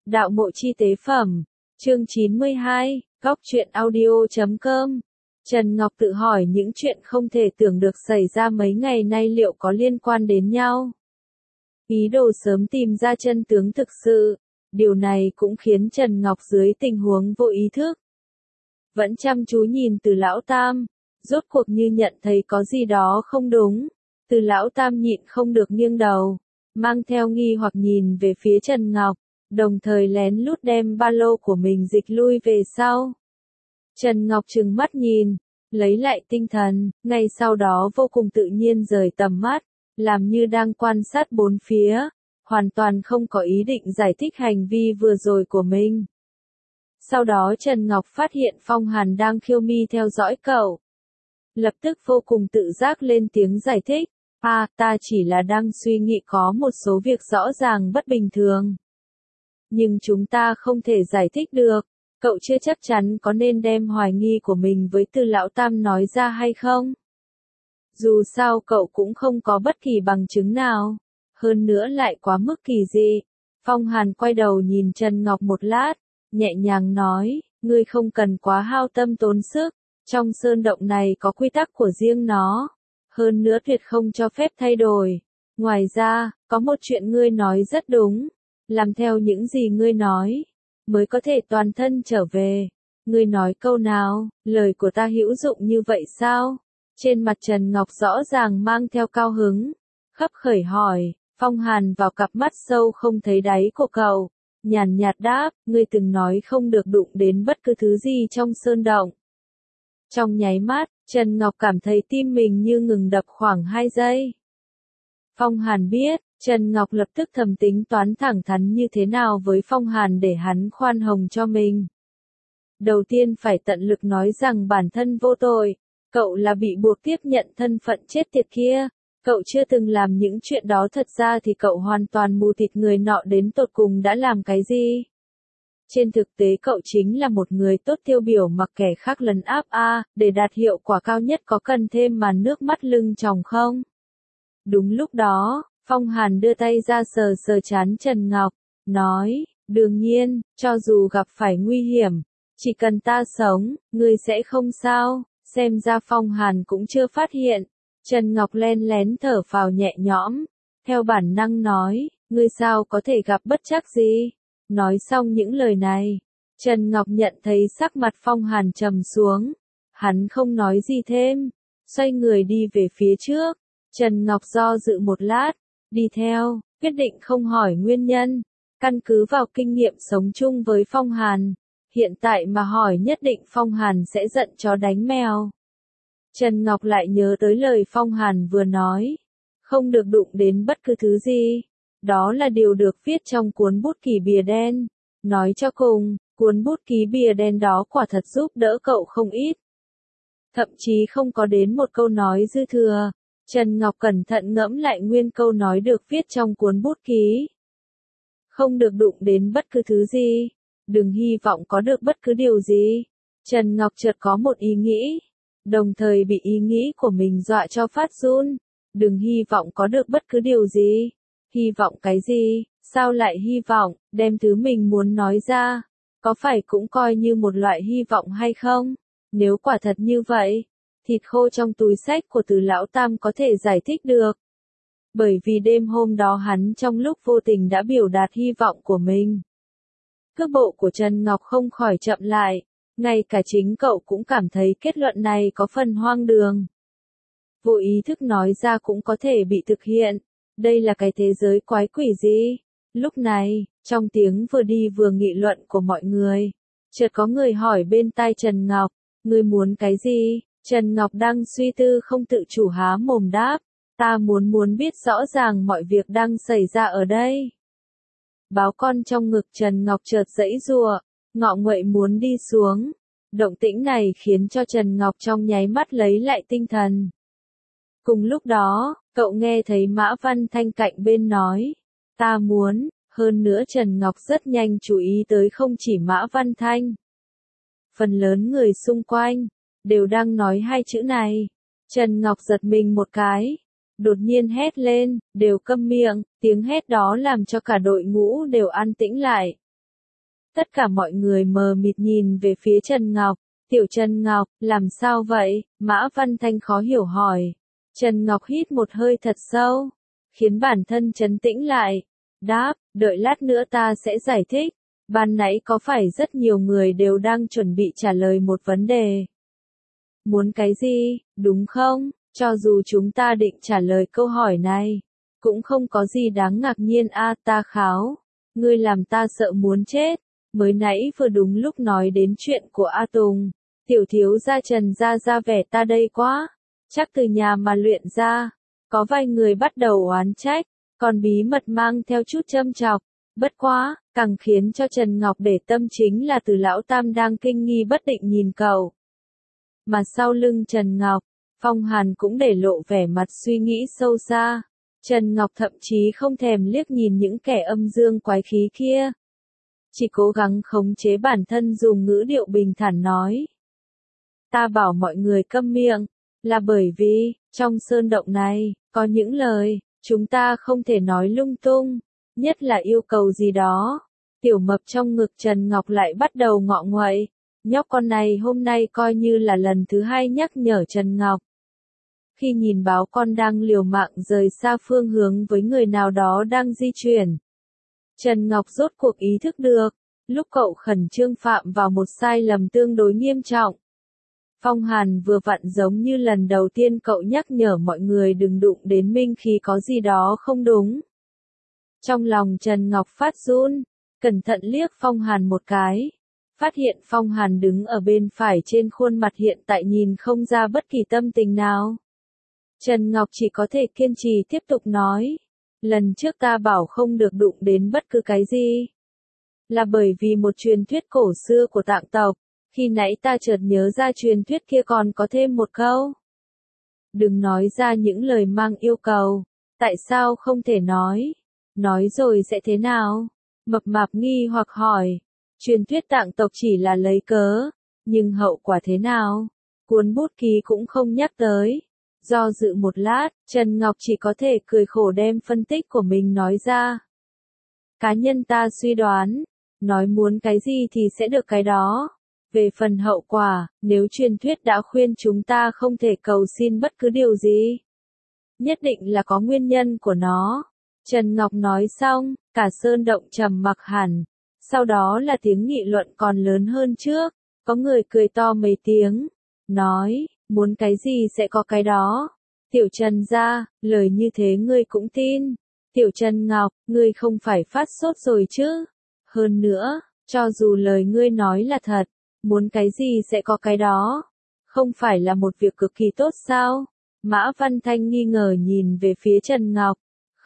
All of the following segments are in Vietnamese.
Đạo mộ chi tế phẩm. Chương 92, Góc truyện audio.com. Trần Ngọc tự hỏi những chuyện không thể tưởng được xảy ra mấy ngày nay liệu có liên quan đến nhau. Ý đồ sớm tìm ra chân tướng thực sự. Điều này cũng khiến Trần Ngọc dưới tình huống vô ý thức vẫn chăm chú nhìn Từ Lão Tam, rốt cuộc như nhận thấy có gì đó không đúng. Từ Lão Tam nhịn không được nghiêng đầu, mang theo nghi hoặc nhìn về phía Trần Ngọc, đồng thời lén lút đem ba lô của mình dịch lui về sau. Trần Ngọc trừng mắt nhìn, lấy lại tinh thần, ngay sau đó vô cùng tự nhiên rời tầm mắt, làm như đang quan sát bốn phía, hoàn toàn không có ý định giải thích hành vi vừa rồi của mình. Sau đó Trần Ngọc phát hiện Phong Hàn đang khiêu mi theo dõi cậu. Lập tức vô cùng tự giác lên tiếng giải thích, ta chỉ là đang suy nghĩ có một số việc rõ ràng bất bình thường. Nhưng chúng ta không thể giải thích được, cậu chưa chắc chắn có nên đem hoài nghi của mình với Từ Lão Tam nói ra hay không? Dù sao cậu cũng không có bất kỳ bằng chứng nào, hơn nữa lại quá mức kỳ dị. Phong Hàn quay đầu nhìn Trần Ngọc một lát, nhẹ nhàng nói, ngươi không cần quá hao tâm tốn sức, trong sơn động này có quy tắc của riêng nó, hơn nữa tuyệt không cho phép thay đổi. Ngoài ra, có một chuyện ngươi nói rất đúng, làm theo những gì ngươi nói, mới có thể toàn thân trở về. Ngươi nói câu nào, lời của ta hữu dụng như vậy sao? Trên mặt Trần Ngọc rõ ràng mang theo cao hứng, khấp khởi hỏi. Phong Hàn vào cặp mắt sâu không thấy đáy của cậu, nhàn nhạt đáp, ngươi từng nói không được đụng đến bất cứ thứ gì trong sơn động. Trong nháy mắt, Trần Ngọc cảm thấy tim mình như ngừng đập khoảng 2 giây. Phong Hàn biết, Trần Ngọc lập tức thầm tính toán thẳng thắn như thế nào với Phong Hàn để hắn khoan hồng cho mình. Đầu tiên phải tận lực nói rằng bản thân vô tội, cậu là bị buộc tiếp nhận thân phận chết tiệt kia. Cậu chưa từng làm những chuyện đó, thật ra thì cậu hoàn toàn mù tịt người nọ đến tột cùng đã làm cái gì. Trên thực tế cậu chính là một người tốt tiêu biểu mặc kẻ khác lấn áp để đạt hiệu quả cao nhất có cần thêm màn nước mắt lưng tròng không? Đúng lúc đó, Phong Hàn đưa tay ra sờ sờ trán Trần Ngọc, nói, đương nhiên, cho dù gặp phải nguy hiểm, chỉ cần ta sống, ngươi sẽ không sao. Xem ra Phong Hàn cũng chưa phát hiện. Trần Ngọc len lén thở phào nhẹ nhõm, theo bản năng nói, ngươi sao có thể gặp bất trắc gì? Nói xong những lời này, Trần Ngọc nhận thấy sắc mặt Phong Hàn trầm xuống, hắn không nói gì thêm, xoay người đi về phía trước. Trần Ngọc do dự một lát, đi theo, quyết định không hỏi nguyên nhân, căn cứ vào kinh nghiệm sống chung với Phong Hàn, hiện tại mà hỏi nhất định Phong Hàn sẽ giận chó đánh mèo. Trần Ngọc lại nhớ tới lời Phong Hàn vừa nói, không được đụng đến bất cứ thứ gì. Đó là điều được viết trong cuốn bút ký bìa đen. Nói cho cùng, cuốn bút ký bìa đen đó quả thật giúp đỡ cậu không ít. Thậm chí không có đến một câu nói dư thừa. Trần Ngọc cẩn thận ngẫm lại nguyên câu nói được viết trong cuốn bút ký. Không được đụng đến bất cứ thứ gì. Đừng hy vọng có được bất cứ điều gì. Trần Ngọc chợt có một ý nghĩ, đồng thời bị ý nghĩ của mình dọa cho phát run. Đừng hy vọng có được bất cứ điều gì. Hy vọng cái gì? Sao lại hy vọng, đem thứ mình muốn nói ra? Có phải cũng coi như một loại hy vọng hay không? Nếu quả thật như vậy, thịt khô trong túi xách của Từ Lão Tam có thể giải thích được. Bởi vì đêm hôm đó hắn trong lúc vô tình đã biểu đạt hy vọng của mình. Cước bộ của Trần Ngọc không khỏi chậm lại, ngay cả chính cậu cũng cảm thấy kết luận này có phần hoang đường. Vô ý thức nói ra cũng có thể bị thực hiện. Đây là cái thế giới quái quỷ gì? Lúc này, trong tiếng vừa đi vừa nghị luận của mọi người, chợt có người hỏi bên tai Trần Ngọc, ngươi muốn cái gì? Trần Ngọc đang suy tư không tự chủ há mồm đáp, ta muốn biết rõ ràng mọi việc đang xảy ra ở đây. Báo con trong ngực Trần Ngọc chợt giãy giụa, ngọ nguậy muốn đi xuống. Động tĩnh này khiến cho Trần Ngọc trong nháy mắt lấy lại tinh thần. Cùng lúc đó, cậu nghe thấy Mã Văn Thanh cạnh bên nói, ta muốn, hơn nữa Trần Ngọc rất nhanh chú ý tới không chỉ Mã Văn Thanh. Phần lớn người xung quanh, đều đang nói hai chữ này. Trần Ngọc giật mình một cái, đột nhiên hét lên, đều câm miệng, tiếng hét đó làm cho cả đội ngũ đều an tĩnh lại. Tất cả mọi người mờ mịt nhìn về phía Trần Ngọc. Tiểu Trần Ngọc, làm sao vậy? Mã Văn Thanh khó hiểu hỏi. Trần Ngọc hít một hơi thật sâu, khiến bản thân trấn tĩnh lại. Đáp, đợi lát nữa ta sẽ giải thích. Ban nãy có phải rất nhiều người đều đang chuẩn bị trả lời một vấn đề. Muốn cái gì, đúng không? Cho dù chúng ta định trả lời câu hỏi này, cũng không có gì đáng ngạc nhiên a. Ta kháo. Ngươi làm ta sợ muốn chết. Mới nãy vừa đúng lúc nói đến chuyện của A Tùng. Tiểu thiếu gia Trần ra vẻ ta đây quá. Chắc từ nhà mà luyện ra. Có vài người bắt đầu oán trách, còn bí mật mang theo chút châm chọc. Bất quá, càng khiến cho Trần Ngọc để tâm chính là Từ lão tam đang kinh nghi bất định nhìn cậu. Mà sau lưng Trần Ngọc, Phong Hàn cũng để lộ vẻ mặt suy nghĩ sâu xa. Trần Ngọc thậm chí không thèm liếc nhìn những kẻ âm dương quái khí kia. Chỉ cố gắng khống chế bản thân dùng ngữ điệu bình thản nói. Ta bảo mọi người câm miệng, là bởi vì, trong sơn động này, có những lời, chúng ta không thể nói lung tung, nhất là yêu cầu gì đó. Tiểu mập trong ngực Trần Ngọc lại bắt đầu ngọ nguậy. Nhóc con này hôm nay coi như là lần thứ hai nhắc nhở Trần Ngọc. Khi nhìn báo con đang liều mạng rời xa phương hướng với người nào đó đang di chuyển. Trần Ngọc rốt cuộc ý thức được, lúc cậu khẩn trương phạm vào một sai lầm tương đối nghiêm trọng. Phong Hàn vừa vặn giống như lần đầu tiên cậu nhắc nhở mọi người đừng đụng đến Minh khi có gì đó không đúng. Trong lòng Trần Ngọc phát run, cẩn thận liếc Phong Hàn một cái. Phát hiện Phong Hàn đứng ở bên phải trên khuôn mặt hiện tại nhìn không ra bất kỳ tâm tình nào. Trần Ngọc chỉ có thể kiên trì tiếp tục nói. Lần trước ta bảo không được đụng đến bất cứ cái gì. Là bởi vì một truyền thuyết cổ xưa của Tạng tộc. Khi nãy ta chợt nhớ ra truyền thuyết kia còn có thêm một câu. Đừng nói ra những lời mang yêu cầu. Tại sao không thể nói? Nói rồi sẽ thế nào? Mập mạp nghi hoặc hỏi. Truyền thuyết Tạng tộc chỉ là lấy cớ. Nhưng hậu quả thế nào? Cuốn bút ký cũng không nhắc tới. Do dự một lát, Trần Ngọc chỉ có thể cười khổ đem phân tích của mình nói ra. Cá nhân ta suy đoán, nói muốn cái gì thì sẽ được cái đó. Về phần hậu quả, nếu truyền thuyết đã khuyên chúng ta không thể cầu xin bất cứ điều gì, nhất định là có nguyên nhân của nó. Trần Ngọc nói xong, cả sơn động trầm mặc hẳn. Sau đó là tiếng nghị luận còn lớn hơn trước. Có người cười to mấy tiếng, nói, muốn cái gì sẽ có cái đó. Tiểu Trần gia, lời như thế ngươi cũng tin. Tiểu Trần Ngọc, ngươi không phải phát sốt rồi chứ? Hơn nữa, cho dù lời ngươi nói là thật, muốn cái gì sẽ có cái đó. Không phải là một việc cực kỳ tốt sao? Mã Văn Thanh nghi ngờ nhìn về phía Trần Ngọc.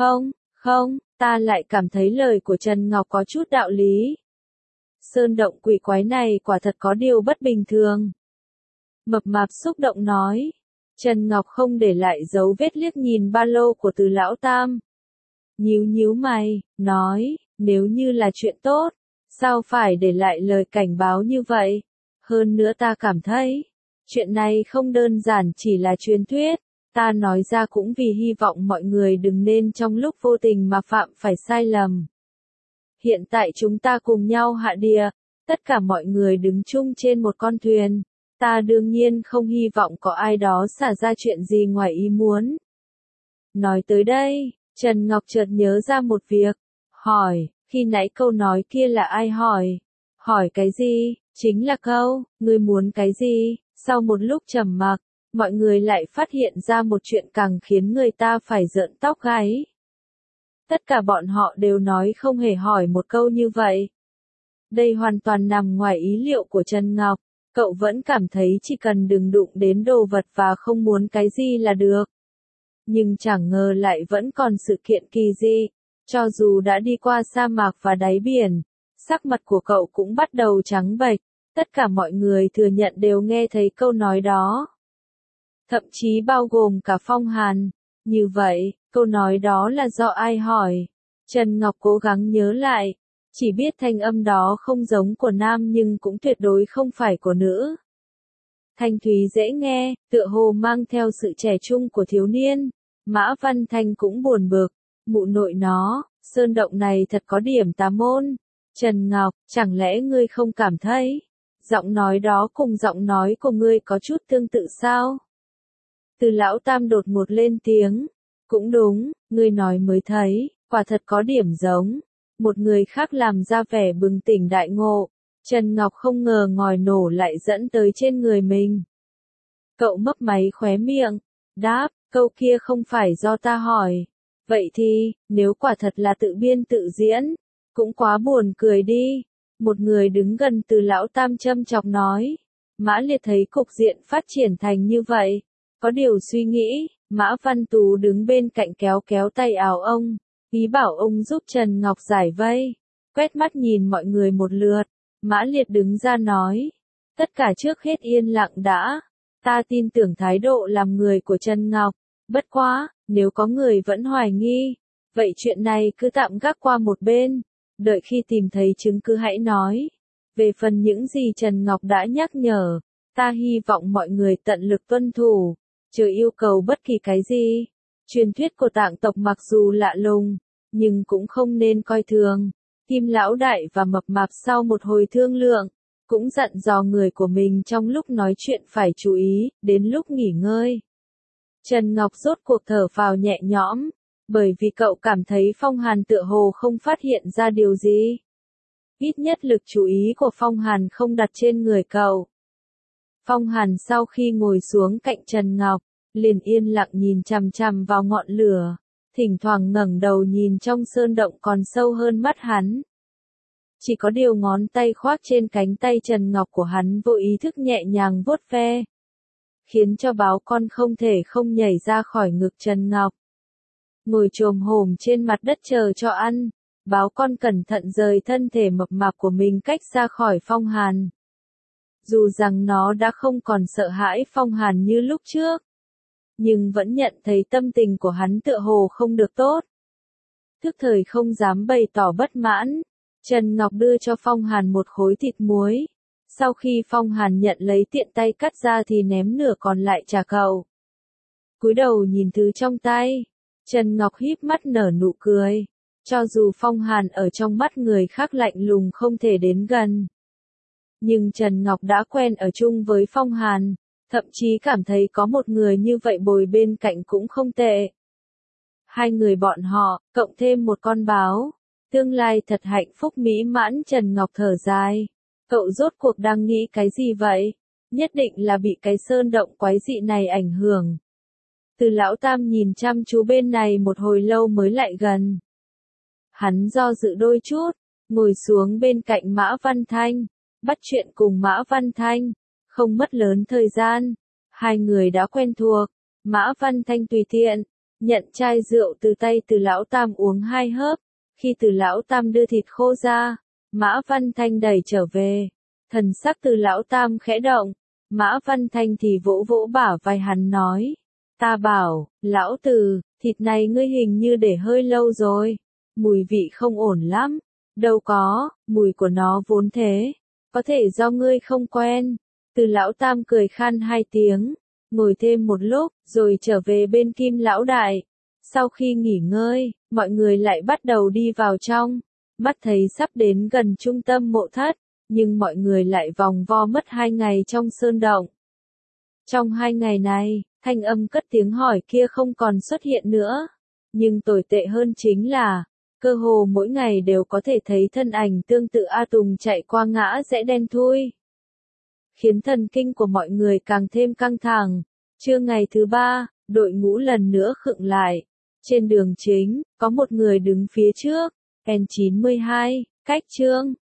Không, ta lại cảm thấy lời của Trần Ngọc có chút đạo lý. Sơn động quỷ quái này quả thật có điều bất bình thường. Mập mạp xúc động nói. Trần Ngọc không để lại dấu vết liếc nhìn ba lô của Từ lão tam. Nhíu mày, nói, nếu như là chuyện tốt, sao phải để lại lời cảnh báo như vậy? Hơn nữa ta cảm thấy, chuyện này không đơn giản chỉ là truyền thuyết, ta nói ra cũng vì hy vọng mọi người đừng nên trong lúc vô tình mà phạm phải sai lầm. Hiện tại chúng ta cùng nhau hạ địa, tất cả mọi người đứng chung trên một con thuyền. Ta đương nhiên không hy vọng có ai đó xả ra chuyện gì ngoài ý muốn. Nói tới đây, Trần Ngọc chợt nhớ ra một việc. Hỏi, khi nãy câu nói kia là ai hỏi? Hỏi cái gì? Chính là câu, ngươi muốn cái gì? Sau một lúc trầm mặc, mọi người lại phát hiện ra một chuyện càng khiến người ta phải rợn tóc gáy. Tất cả bọn họ đều nói không hề hỏi một câu như vậy. Đây hoàn toàn nằm ngoài ý liệu của Trần Ngọc. Cậu vẫn cảm thấy chỉ cần đừng đụng đến đồ vật và không muốn cái gì là được. Nhưng chẳng ngờ lại vẫn còn sự kiện kỳ dị. Cho dù đã đi qua sa mạc và đáy biển, sắc mặt của cậu cũng bắt đầu trắng bệch. Tất cả mọi người thừa nhận đều nghe thấy câu nói đó. Thậm chí bao gồm cả Phong Hàn. Như vậy, câu nói đó là do ai hỏi? Trần Ngọc cố gắng nhớ lại. Chỉ biết thanh âm đó không giống của nam nhưng cũng tuyệt đối không phải của nữ. Thanh thúy dễ nghe, tựa hồ mang theo sự trẻ trung của thiếu niên. Mã Văn Thanh cũng buồn bực. Mụ nội nó, sơn động này thật có điểm tà môn. Trần Ngọc, chẳng lẽ ngươi không cảm thấy? Giọng nói đó cùng giọng nói của ngươi có chút tương tự sao? Từ lão tam đột ngột lên tiếng. Cũng đúng, ngươi nói mới thấy, quả thật có điểm giống. Một người khác làm ra vẻ bừng tỉnh đại ngộ. Trần Ngọc không ngờ ngòi nổ lại dẫn tới trên người mình. Cậu mấp máy khóe miệng, đáp, câu kia không phải do ta hỏi. Vậy thì, nếu quả thật là tự biên tự diễn, cũng quá buồn cười đi. Một người đứng gần Từ lão tam châm chọc nói. Mã Liệt thấy cục diện phát triển thành như vậy, có điều suy nghĩ. Mã Văn Tú đứng bên cạnh kéo kéo tay áo ông, ý bảo ông giúp Trần Ngọc giải vây. Quét mắt nhìn mọi người một lượt, Mã Liệt đứng ra nói, tất cả trước hết yên lặng đã, ta tin tưởng thái độ làm người của Trần Ngọc, bất quá, nếu có người vẫn hoài nghi, vậy chuyện này cứ tạm gác qua một bên, đợi khi tìm thấy chứng cứ hãy nói. Về phần những gì Trần Ngọc đã nhắc nhở, ta hy vọng mọi người tận lực tuân thủ, chưa yêu cầu bất kỳ cái gì. Truyền thuyết của Tạng tộc mặc dù lạ lùng, nhưng cũng không nên coi thường. Kim lão đại và mập mạp sau một hồi thương lượng, cũng dặn dò người của mình trong lúc nói chuyện phải chú ý, đến lúc nghỉ ngơi. Trần Ngọc rốt cuộc thở phào nhẹ nhõm, bởi vì cậu cảm thấy Phong Hàn tựa hồ không phát hiện ra điều gì. Ít nhất lực chú ý của Phong Hàn không đặt trên người cậu. Phong Hàn sau khi ngồi xuống cạnh Trần Ngọc, liền yên lặng nhìn chằm chằm vào ngọn lửa, thỉnh thoảng ngẩng đầu nhìn trong sơn động còn sâu hơn mắt hắn. Chỉ có điều ngón tay khoác trên cánh tay Trần Ngọc của hắn vô ý thức nhẹ nhàng vuốt ve, khiến cho báo con không thể không nhảy ra khỏi ngực Trần Ngọc. Ngồi chồm hổm trên mặt đất chờ cho ăn, báo con cẩn thận rời thân thể mập mạp của mình cách xa khỏi Phong Hàn. Dù rằng nó đã không còn sợ hãi Phong Hàn như lúc trước, nhưng vẫn nhận thấy tâm tình của hắn tựa hồ không được tốt. Thức thời không dám bày tỏ bất mãn, Trần Ngọc đưa cho Phong Hàn một khối thịt muối. Sau khi Phong Hàn nhận lấy tiện tay cắt ra thì ném nửa còn lại trả cậu. Cúi đầu nhìn thứ trong tay, Trần Ngọc híp mắt nở nụ cười. Cho dù Phong Hàn ở trong mắt người khác lạnh lùng không thể đến gần, nhưng Trần Ngọc đã quen ở chung với Phong Hàn, thậm chí cảm thấy có một người như vậy bồi bên cạnh cũng không tệ. Hai người bọn họ, cộng thêm một con báo, tương lai thật hạnh phúc mỹ mãn. Trần Ngọc thở dài. Cậu rốt cuộc đang nghĩ cái gì vậy? Nhất định là bị cái sơn động quái dị này ảnh hưởng. Từ lão tam nhìn chăm chú bên này một hồi lâu mới lại gần. Hắn do dự đôi chút, ngồi xuống bên cạnh Mã Văn Thanh, bắt chuyện cùng Mã Văn Thanh, không mất lớn thời gian. Hai người đã quen thuộc, Mã Văn Thanh tùy tiện, nhận chai rượu từ tay Từ lão tam uống hai hớp, khi Từ lão tam đưa thịt khô ra, Mã Văn Thanh đẩy trở về, thần sắc Từ lão tam khẽ động, Mã Văn Thanh thì vỗ vỗ bả vai hắn nói, ta bảo, lão Từ, thịt này ngươi hình như để hơi lâu rồi, mùi vị không ổn lắm, đâu có, mùi của nó vốn thế, có thể do ngươi không quen. Từ lão tam cười khan hai tiếng, ngồi thêm một lúc, rồi trở về bên Kim lão đại. Sau khi nghỉ ngơi, mọi người lại bắt đầu đi vào trong, mắt thấy sắp đến gần trung tâm mộ thất, nhưng mọi người lại vòng vo mất 2 ngày trong sơn động. Trong 2 ngày này, thanh âm cất tiếng hỏi kia không còn xuất hiện nữa, nhưng tồi tệ hơn chính là, cơ hồ mỗi ngày đều có thể thấy thân ảnh tương tự A Tùng chạy qua ngã rẽ đen thui, khiến thần kinh của mọi người càng thêm căng thẳng. Trưa ngày thứ 3, đội ngũ lần nữa khựng lại. Trên đường chính, có một người đứng phía trước, N92, cách Trương.